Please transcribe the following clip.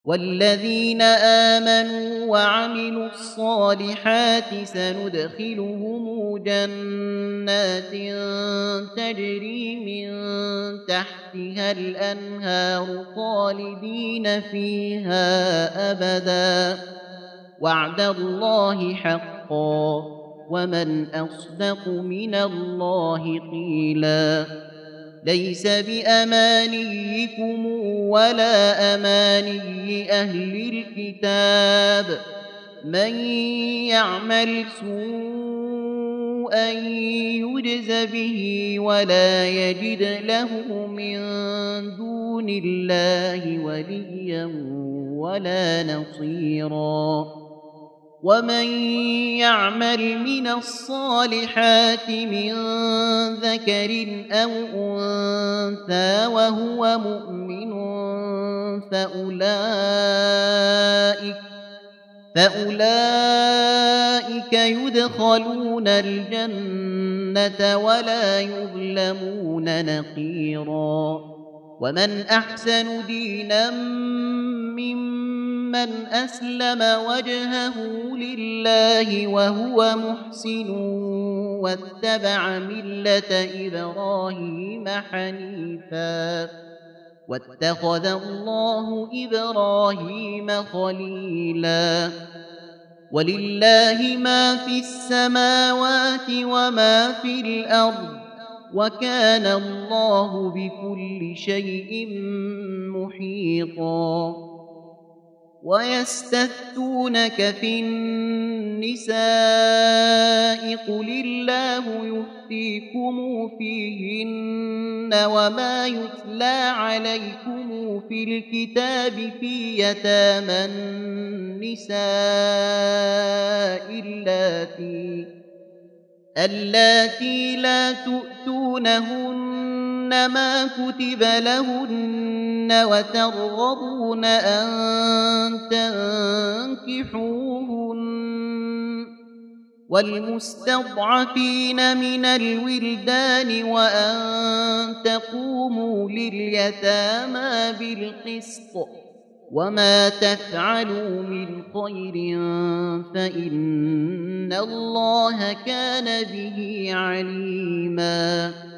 والذين آمنوا وعملوا الصالحات سندخلهم جنات تجري من تحتها الأنهار خالدين فيها أبدا وعد الله حقا ومن أصدق من الله قيلا ليس بأمانيكم ولا أماني أهل الكتاب من يعمل سوءا يجز به ولا يجد له من دون الله وليا ولا نصيرا ومن يعمل من الصالحات من ذكر أو أنثى وهو مؤمن فأولئك يدخلون الجنة ولا يظلمون نقيرا ومن أحسن دينا ممن أسلم وجهه لله وهو محسن واتبع ملة إبراهيم حنيفا واتخذ الله إبراهيم خليلا ولله ما في السماوات وما في الأرض وكان الله بكل شيء محيطا ويستفتونك في النساء قل الله يفتيكم فيهن وما يتلى عليكم في الكتاب في يتامى النساء اللاتي لا تؤتونهن ما كتب لهن وترغبون أن تنكحوهن والمستضعفين من الولدان وأن تقوموا لليتامى بالقسط وما تفعلوا من خير فإن الله كان به عليما